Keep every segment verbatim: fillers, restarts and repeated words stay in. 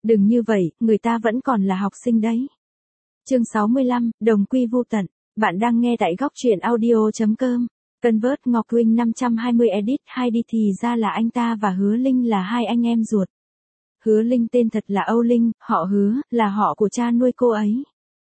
Đừng như vậy, người ta vẫn còn là học sinh đấy. Chương sáu mươi lăm, đồng quy vu tận. Bạn đang nghe tại góc truyện audio.com. Convert Ngọc Huynh năm trăm hai mươi edit hai đi thì ra là anh ta và Hứa Linh là hai anh em ruột. Hứa Linh tên thật là Âu Linh, họ Hứa, là họ của cha nuôi cô ấy.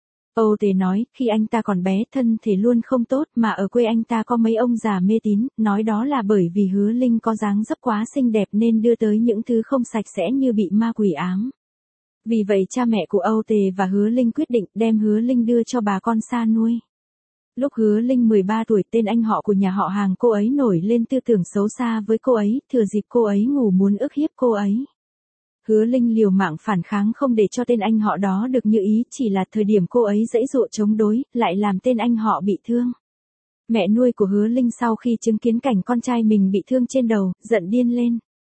Âu Tề nói, khi anh ta còn bé thân thể luôn không tốt mà ở quê anh ta có mấy ông già mê tín, nói đó là bởi vì Hứa Linh có dáng dấp quá xinh đẹp nên đưa tới những thứ không sạch sẽ như bị ma quỷ ám. Vì vậy cha mẹ của Âu Tề và Hứa Linh quyết định đem Hứa Linh đưa cho bà con xa nuôi. Lúc Hứa Linh mười ba tuổi, tên anh họ của nhà họ hàng cô ấy nổi lên tư tưởng xấu xa với cô ấy, thừa dịp cô ấy ngủ muốn ức hiếp cô ấy. Hứa Linh liều mạng phản kháng không để cho tên anh họ đó được như ý, chỉ là thời điểm cô ấy giãy giụa chống đối, lại làm tên anh họ bị thương. Mẹ nuôi của Hứa Linh sau khi chứng kiến cảnh con trai mình bị thương trên đầu, giận điên lên.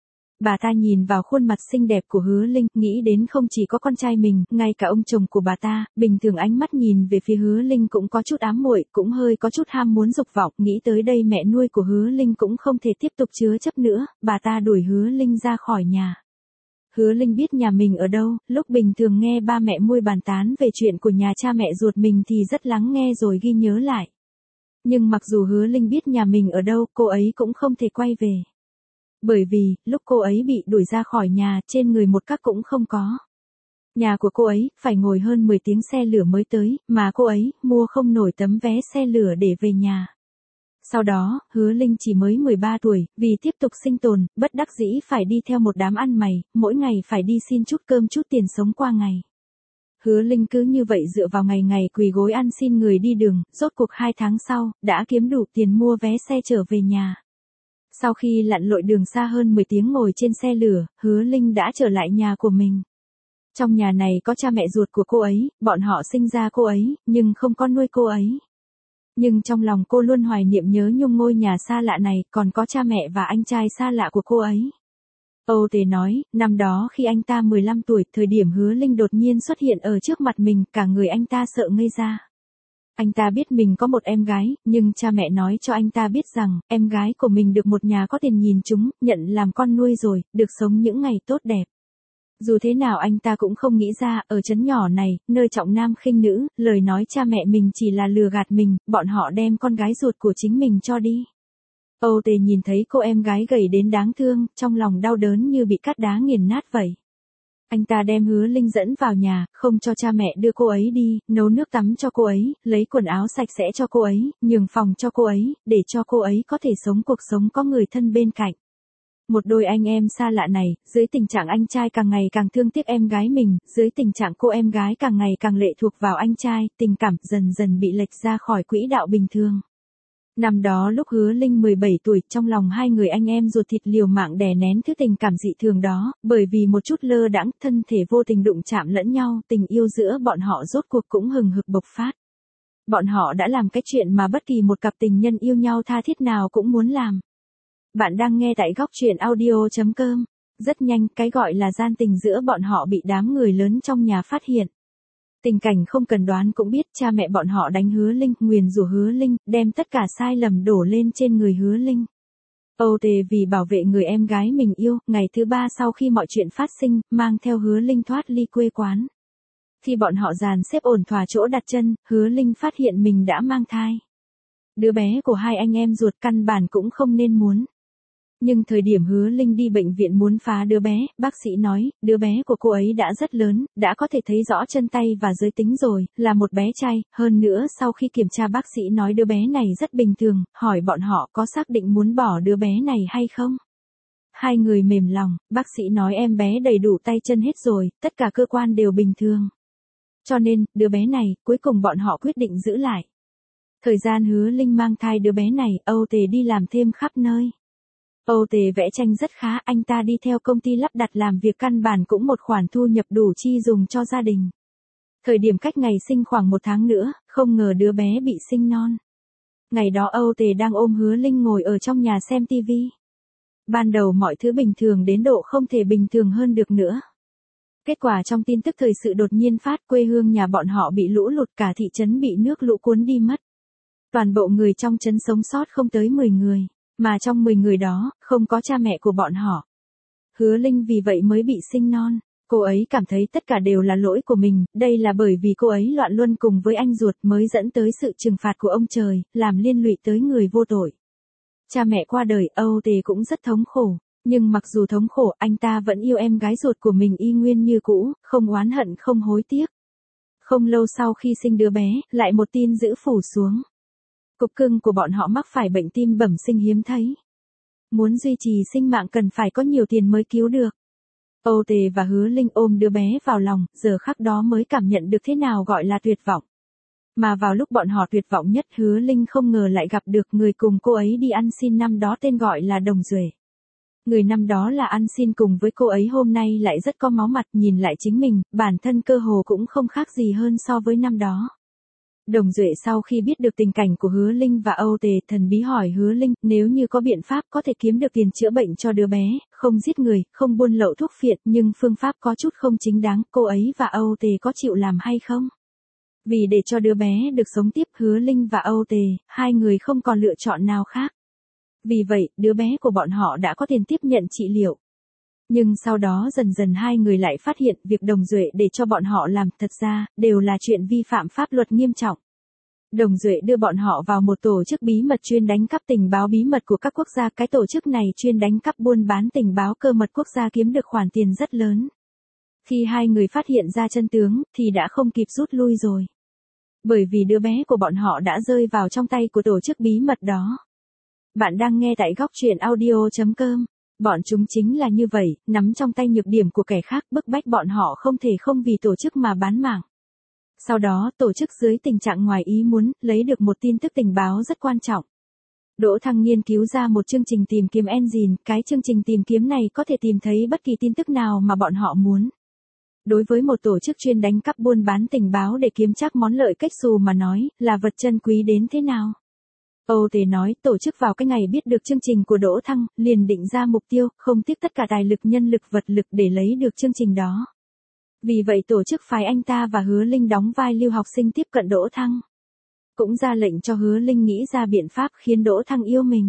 Bà ta nhìn vào khuôn mặt xinh đẹp của Hứa Linh, nghĩ đến không chỉ có con trai mình, ngay cả ông chồng của bà ta, bình thường ánh mắt nhìn về phía Hứa Linh cũng có chút ám muội, cũng hơi có chút ham muốn dục vọng, nghĩ tới đây mẹ nuôi của Hứa Linh cũng không thể tiếp tục chứa chấp nữa, bà ta đuổi Hứa Linh ra khỏi nhà. Hứa Linh biết nhà mình ở đâu, lúc bình thường nghe ba mẹ nuôi bàn tán về chuyện của nhà cha mẹ ruột mình thì rất lắng nghe rồi ghi nhớ lại. Nhưng mặc dù Hứa Linh biết nhà mình ở đâu, cô ấy cũng không thể quay về. Bởi vì, lúc cô ấy bị đuổi ra khỏi nhà, trên người một cắc cũng không có. Nhà của cô ấy, phải ngồi hơn mười tiếng xe lửa mới tới, mà cô ấy, mua không nổi tấm vé xe lửa để về nhà. Sau đó, Hứa Linh chỉ mới mười ba tuổi, vì tiếp tục sinh tồn, bất đắc dĩ phải đi theo một đám ăn mày, mỗi ngày phải đi xin chút cơm chút tiền sống qua ngày. Hứa Linh cứ như vậy dựa vào ngày ngày quỳ gối ăn xin người đi đường, rốt cuộc hai tháng sau, đã kiếm đủ tiền mua vé xe trở về nhà. Sau khi lặn lội đường xa hơn mười tiếng ngồi trên xe lửa, Hứa Linh đã trở lại nhà của mình. Trong nhà này có cha mẹ ruột của cô ấy, bọn họ sinh ra cô ấy, nhưng không có nuôi cô ấy. Nhưng trong lòng cô luôn hoài niệm nhớ nhung ngôi nhà xa lạ này, còn có cha mẹ và anh trai xa lạ của cô ấy. Âu Tề nói, năm đó khi anh ta mười lăm tuổi, thời điểm Hứa Linh đột nhiên xuất hiện ở trước mặt mình, cả người anh ta sợ ngây ra. Anh ta biết mình có một em gái, nhưng cha mẹ nói cho anh ta biết rằng, em gái của mình được một nhà có tiền nhìn chúng, nhận làm con nuôi rồi, được sống những ngày tốt đẹp. Dù thế nào anh ta cũng không nghĩ ra, ở trấn nhỏ này, nơi trọng nam khinh nữ, lời nói cha mẹ mình chỉ là lừa gạt mình, bọn họ đem con gái ruột của chính mình cho đi. Âu Tề nhìn thấy cô em gái gầy đến đáng thương, trong lòng đau đớn như bị cát đá nghiền nát vậy. Anh ta đem Hứa Linh dẫn vào nhà, không cho cha mẹ đưa cô ấy đi, nấu nước tắm cho cô ấy, lấy quần áo sạch sẽ cho cô ấy, nhường phòng cho cô ấy, để cho cô ấy có thể sống cuộc sống có người thân bên cạnh. Một đôi anh em xa lạ này, dưới tình trạng anh trai càng ngày càng thương tiếc em gái mình, dưới tình trạng cô em gái càng ngày càng lệ thuộc vào anh trai, tình cảm dần dần bị lệch ra khỏi quỹ đạo bình thường. Năm đó lúc Hứa Linh mười bảy tuổi, trong lòng hai người anh em ruột thịt liều mạng đè nén thứ tình cảm dị thường đó, bởi vì một chút lơ đãng, thân thể vô tình đụng chạm lẫn nhau, tình yêu giữa bọn họ rốt cuộc cũng hừng hực bộc phát. Bọn họ đã làm cái chuyện mà bất kỳ một cặp tình nhân yêu nhau tha thiết nào cũng muốn làm. Bạn đang nghe tại góc truyện audio.com. Rất nhanh, cái gọi là gian tình giữa bọn họ bị đám người lớn trong nhà phát hiện. Tình cảnh không cần đoán cũng biết, cha mẹ bọn họ đánh Hứa Linh, nguyền rủa Hứa Linh, đem tất cả sai lầm đổ lên trên người Hứa Linh. Âu Tề vì bảo vệ người em gái mình yêu, ngày thứ ba sau khi mọi chuyện phát sinh, mang theo Hứa Linh thoát ly quê quán. Khi bọn họ dàn xếp ổn thỏa chỗ đặt chân, Hứa Linh phát hiện mình đã mang thai. Đứa bé của hai anh em ruột căn bản cũng không nên muốn. Nhưng thời điểm Hứa Linh đi bệnh viện muốn phá đứa bé, bác sĩ nói, đứa bé của cô ấy đã rất lớn, đã có thể thấy rõ chân tay và giới tính rồi, là một bé trai, hơn nữa sau khi kiểm tra bác sĩ nói đứa bé này rất bình thường, hỏi bọn họ có xác định muốn bỏ đứa bé này hay không. Hai người mềm lòng, bác sĩ nói em bé đầy đủ tay chân hết rồi, tất cả cơ quan đều bình thường. Cho nên, đứa bé này, cuối cùng bọn họ quyết định giữ lại. Thời gian Hứa Linh mang thai đứa bé này, Âu Tề đi làm thêm khắp nơi. Âu Tề vẽ tranh rất khá, anh ta đi theo công ty lắp đặt làm việc căn bản cũng một khoản thu nhập đủ chi dùng cho gia đình. Thời điểm cách ngày sinh khoảng một tháng nữa, không ngờ đứa bé bị sinh non. Ngày đó Âu Tề đang ôm Hứa Linh ngồi ở trong nhà xem tivi. Ban đầu mọi thứ bình thường đến độ không thể bình thường hơn được nữa. Kết quả trong tin tức thời sự đột nhiên phát, quê hương nhà bọn họ bị lũ lụt, cả thị trấn bị nước lũ cuốn đi mất. Toàn bộ người trong trấn sống sót không tới mười người. Mà trong mười người đó, không có cha mẹ của bọn họ. Hứa Linh vì vậy mới bị sinh non. Cô ấy cảm thấy tất cả đều là lỗi của mình, đây là bởi vì cô ấy loạn luân cùng với anh ruột mới dẫn tới sự trừng phạt của ông trời, làm liên lụy tới người vô tội. Cha mẹ qua đời, Âu Tề cũng rất thống khổ, nhưng mặc dù thống khổ, anh ta vẫn yêu em gái ruột của mình y nguyên như cũ, không oán hận không hối tiếc. Không lâu sau khi sinh đứa bé, lại một tin dữ phủ xuống. Cục cưng của bọn họ mắc phải bệnh tim bẩm sinh hiếm thấy. Muốn duy trì sinh mạng cần phải có nhiều tiền mới cứu được. Âu Tề và Hứa Linh ôm đứa bé vào lòng, giờ khắc đó mới cảm nhận được thế nào gọi là tuyệt vọng. Mà vào lúc bọn họ tuyệt vọng nhất, Hứa Linh không ngờ lại gặp được người cùng cô ấy đi ăn xin năm đó tên gọi là Đồng Duệ. Người năm đó là ăn xin cùng với cô ấy hôm nay lại rất có máu mặt, nhìn lại chính mình, bản thân cơ hồ cũng không khác gì hơn so với năm đó. Đồng Duệ sau khi biết được tình cảnh của Hứa Linh và Âu Tề, thần bí hỏi Hứa Linh, nếu như có biện pháp có thể kiếm được tiền chữa bệnh cho đứa bé, không giết người, không buôn lậu thuốc phiện, nhưng phương pháp có chút không chính đáng, cô ấy và Âu Tề có chịu làm hay không? Vì để cho đứa bé được sống tiếp, Hứa Linh và Âu Tề, hai người không còn lựa chọn nào khác. Vì vậy, đứa bé của bọn họ đã có tiền tiếp nhận trị liệu. Nhưng sau đó dần dần hai người lại phát hiện việc Đồng Duệ để cho bọn họ làm thật ra, đều là chuyện vi phạm pháp luật nghiêm trọng. Đồng Duệ đưa bọn họ vào một tổ chức bí mật chuyên đánh cắp tình báo bí mật của các quốc gia. Cái tổ chức này chuyên đánh cắp buôn bán tình báo cơ mật quốc gia, kiếm được khoản tiền rất lớn. Khi hai người phát hiện ra chân tướng, thì đã không kịp rút lui rồi. Bởi vì đứa bé của bọn họ đã rơi vào trong tay của tổ chức bí mật đó. Bạn đang nghe tại góc truyện audio chấm com. Bọn chúng chính là như vậy, nắm trong tay nhược điểm của kẻ khác, bức bách bọn họ không thể không vì tổ chức mà bán mạng. Sau đó, tổ chức dưới tình trạng ngoài ý muốn, lấy được một tin tức tình báo rất quan trọng. Đỗ Thăng nghiên cứu ra một chương trình tìm kiếm engine, cái chương trình tìm kiếm này có thể tìm thấy bất kỳ tin tức nào mà bọn họ muốn. Đối với một tổ chức chuyên đánh cắp buôn bán tình báo để kiếm chắc món lợi cách xù mà nói, là vật chân quý đến thế nào? Âu Tề nói, tổ chức vào cái ngày biết được chương trình của Đỗ Thăng, liền định ra mục tiêu, không tiếc tất cả tài lực nhân lực vật lực để lấy được chương trình đó. Vì vậy tổ chức phái anh ta và Hứa Linh đóng vai lưu học sinh tiếp cận Đỗ Thăng. Cũng ra lệnh cho Hứa Linh nghĩ ra biện pháp khiến Đỗ Thăng yêu mình.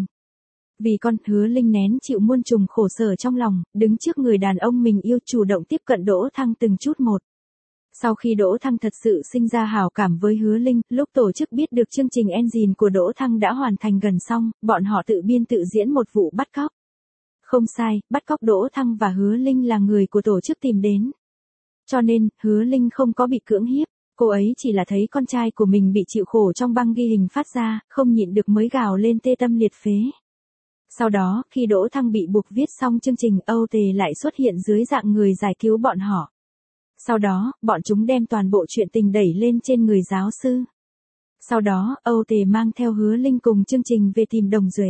Vì con, Hứa Linh nén chịu muôn trùng khổ sở trong lòng, đứng trước người đàn ông mình yêu, chủ động tiếp cận Đỗ Thăng từng chút một. Sau khi Đỗ Thăng thật sự sinh ra hảo cảm với Hứa Linh, lúc tổ chức biết được chương trình engine của Đỗ Thăng đã hoàn thành gần xong, bọn họ tự biên tự diễn một vụ bắt cóc. Không sai, bắt cóc Đỗ Thăng và Hứa Linh là người của tổ chức tìm đến. Cho nên, Hứa Linh không có bị cưỡng hiếp, cô ấy chỉ là thấy con trai của mình bị chịu khổ trong băng ghi hình phát ra, không nhịn được mới gào lên tê tâm liệt phế. Sau đó, khi Đỗ Thăng bị buộc viết xong chương trình, Âu Tề lại xuất hiện dưới dạng người giải cứu bọn họ. Sau đó, bọn chúng đem toàn bộ chuyện tình đẩy lên trên người giáo sư. Sau đó, Âu Tề mang theo Hứa Linh cùng chương trình về tìm Đồng Duệ.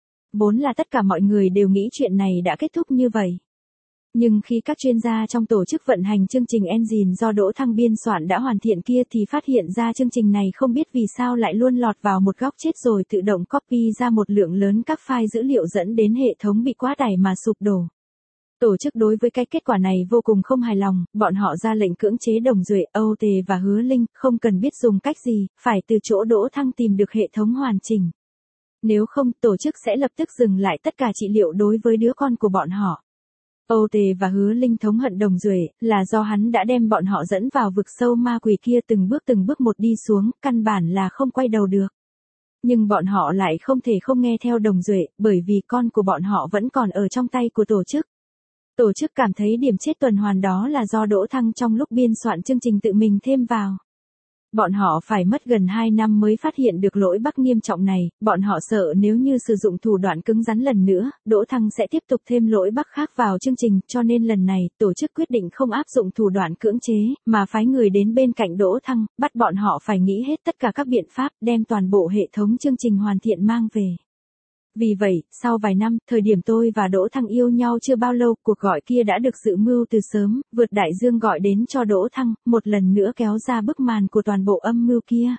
Vốn là tất cả mọi người đều nghĩ chuyện này đã kết thúc như vậy. Nhưng khi các chuyên gia trong tổ chức vận hành chương trình engine do Đỗ Thăng biên soạn đã hoàn thiện kia thì phát hiện ra chương trình này không biết vì sao lại luôn lọt vào một góc chết rồi tự động copy ra một lượng lớn các file dữ liệu dẫn đến hệ thống bị quá tải mà sụp đổ. Tổ chức đối với cái kết quả này vô cùng không hài lòng, bọn họ ra lệnh cưỡng chế Đồng Duệ, Âu Tề và Hứa Linh, không cần biết dùng cách gì, phải từ chỗ Đỗ Thăng tìm được hệ thống hoàn chỉnh. Nếu không, tổ chức sẽ lập tức dừng lại tất cả trị liệu đối với đứa con của bọn họ. Âu Tề và Hứa Linh thống hận Đồng Duệ, là do hắn đã đem bọn họ dẫn vào vực sâu ma quỷ kia từng bước từng bước một đi xuống, căn bản là không quay đầu được. Nhưng bọn họ lại không thể không nghe theo Đồng Duệ, bởi vì con của bọn họ vẫn còn ở trong tay của tổ chức. Tổ chức cảm thấy điểm chết tuần hoàn đó là do Đỗ Thăng trong lúc biên soạn chương trình tự mình thêm vào. Bọn họ phải mất gần hai năm mới phát hiện được lỗi bắc nghiêm trọng này, bọn họ sợ nếu như sử dụng thủ đoạn cứng rắn lần nữa, Đỗ Thăng sẽ tiếp tục thêm lỗi bắc khác vào chương trình, cho nên lần này, tổ chức quyết định không áp dụng thủ đoạn cưỡng chế, mà phái người đến bên cạnh Đỗ Thăng, bắt bọn họ phải nghĩ hết tất cả các biện pháp, đem toàn bộ hệ thống chương trình hoàn thiện mang về. Vì vậy, sau vài năm, thời điểm tôi và Đỗ Thăng yêu nhau chưa bao lâu, cuộc gọi kia đã được dự mưu từ sớm, vượt đại dương gọi đến cho Đỗ Thăng, một lần nữa kéo ra bức màn của toàn bộ âm mưu kia.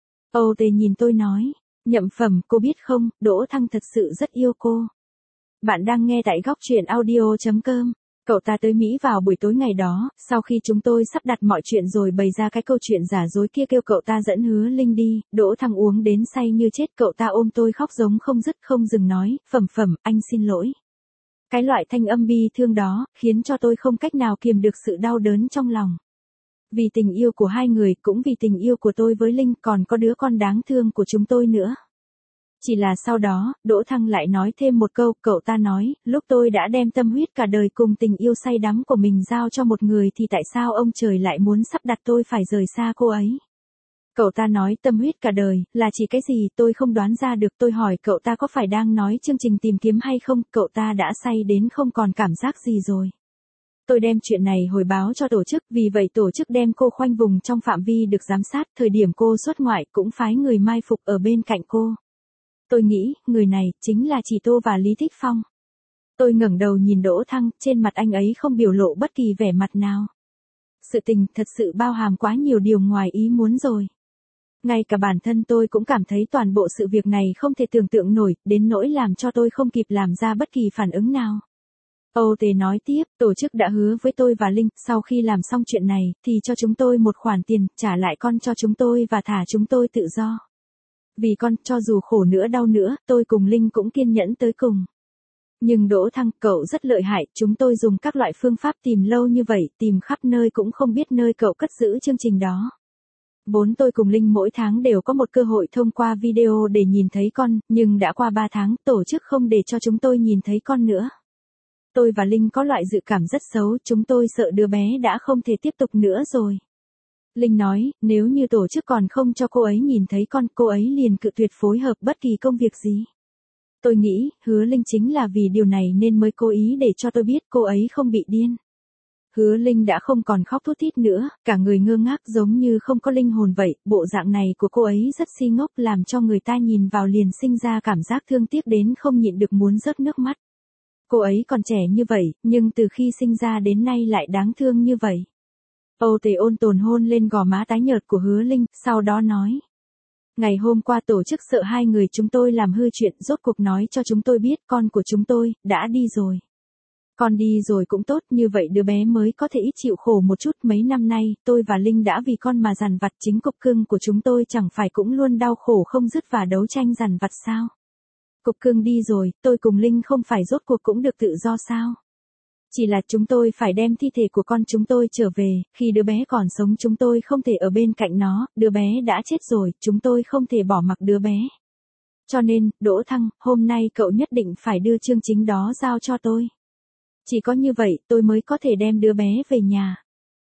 Âu Tề nhìn tôi nói, Nhậm Phẩm, cô biết không, Đỗ Thăng thật sự rất yêu cô. Bạn đang nghe tại góc truyện audio chấm com. Cậu ta tới Mỹ vào buổi tối ngày đó, sau khi chúng tôi sắp đặt mọi chuyện rồi bày ra cái câu chuyện giả dối kia kêu cậu ta dẫn Hứa Linh đi, Đỗ Thăng uống đến say như chết, cậu ta ôm tôi khóc giống không dứt không dừng nói, Phẩm Phẩm, anh xin lỗi. Cái loại thanh âm bi thương đó, khiến cho tôi không cách nào kiềm được sự đau đớn trong lòng. Vì tình yêu của hai người, cũng vì tình yêu của tôi với Linh, còn có đứa con đáng thương của chúng tôi nữa. Chỉ là sau đó, Đỗ Thăng lại nói thêm một câu, cậu ta nói, lúc tôi đã đem tâm huyết cả đời cùng tình yêu say đắm của mình giao cho một người thì tại sao ông trời lại muốn sắp đặt tôi phải rời xa cô ấy. Cậu ta nói tâm huyết cả đời, là chỉ cái gì tôi không đoán ra được. Tôi hỏi cậu ta có phải đang nói chương trình tìm kiếm hay không, cậu ta đã say đến không còn cảm giác gì rồi. Tôi đem chuyện này hồi báo cho tổ chức, vì vậy tổ chức đem cô khoanh vùng trong phạm vi được giám sát, thời điểm cô xuất ngoại cũng phái người mai phục ở bên cạnh cô. Tôi nghĩ, người này, chính là chị Tô và Lý Thích Phong. Tôi ngẩng đầu nhìn Đỗ Thăng, trên mặt anh ấy không biểu lộ bất kỳ vẻ mặt nào. Sự tình thật sự bao hàm quá nhiều điều ngoài ý muốn rồi. Ngay cả bản thân tôi cũng cảm thấy toàn bộ sự việc này không thể tưởng tượng nổi, đến nỗi làm cho tôi không kịp làm ra bất kỳ phản ứng nào. Âu Tề nói tiếp, tổ chức đã hứa với tôi và Linh, sau khi làm xong chuyện này, thì cho chúng tôi một khoản tiền, trả lại con cho chúng tôi và thả chúng tôi tự do. Vì con, cho dù khổ nữa đau nữa, tôi cùng Linh cũng kiên nhẫn tới cùng. Nhưng Đỗ Thăng, cậu rất lợi hại, chúng tôi dùng các loại phương pháp tìm lâu như vậy, tìm khắp nơi cũng không biết nơi cậu cất giữ chương trình đó. Vốn tôi cùng Linh mỗi tháng đều có một cơ hội thông qua video để nhìn thấy con, nhưng đã qua ba tháng, tổ chức không để cho chúng tôi nhìn thấy con nữa. Tôi và Linh có loại dự cảm rất xấu, chúng tôi sợ đứa bé đã không thể tiếp tục nữa rồi. Linh nói, nếu như tổ chức còn không cho cô ấy nhìn thấy con, cô ấy liền cự tuyệt phối hợp bất kỳ công việc gì. Tôi nghĩ, Hứa Linh chính là vì điều này nên mới cố ý để cho tôi biết cô ấy không bị điên. Hứa Linh đã không còn khóc thút thít nữa, cả người ngơ ngác giống như không có linh hồn vậy, bộ dạng này của cô ấy rất si ngốc làm cho người ta nhìn vào liền sinh ra cảm giác thương tiếc đến không nhịn được muốn rớt nước mắt. Cô ấy còn trẻ như vậy, nhưng từ khi sinh ra đến nay lại đáng thương như vậy. Âu Tề ôn tồn hôn lên gò má tái nhợt của Hứa Linh, sau đó nói. Ngày hôm qua tổ chức sợ hai người chúng tôi làm hư chuyện, rốt cuộc nói cho chúng tôi biết con của chúng tôi, đã đi rồi. Con đi rồi cũng tốt, như vậy đứa bé mới có thể ít chịu khổ một chút. Mấy năm nay, tôi và Linh đã vì con mà dằn vặt, chính cục cưng của chúng tôi chẳng phải cũng luôn đau khổ không dứt và đấu tranh dằn vặt sao? Cục cưng đi rồi, tôi cùng Linh không phải rốt cuộc cũng được tự do sao? Chỉ là chúng tôi phải đem thi thể của con chúng tôi trở về, khi đứa bé còn sống chúng tôi không thể ở bên cạnh nó, đứa bé đã chết rồi, chúng tôi không thể bỏ mặc đứa bé. Cho nên, Đỗ Thăng, hôm nay cậu nhất định phải đưa chương trình đó giao cho tôi. Chỉ có như vậy tôi mới có thể đem đứa bé về nhà.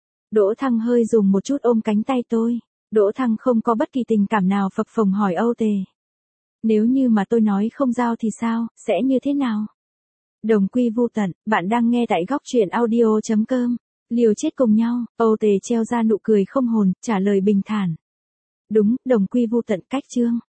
Đỗ Thăng hơi dùng một chút ôm cánh tay tôi. Đỗ Thăng không có bất kỳ tình cảm nào phập phồng hỏi Âu Tề. Nếu như mà tôi nói không giao thì sao, sẽ như thế nào? Đồng quy vu tận, bạn đang nghe tại góc truyện audio chấm com. Liều chết cùng nhau, Âu Tề treo ra nụ cười không hồn, trả lời bình thản. Đúng, đồng quy vu tận cách chương.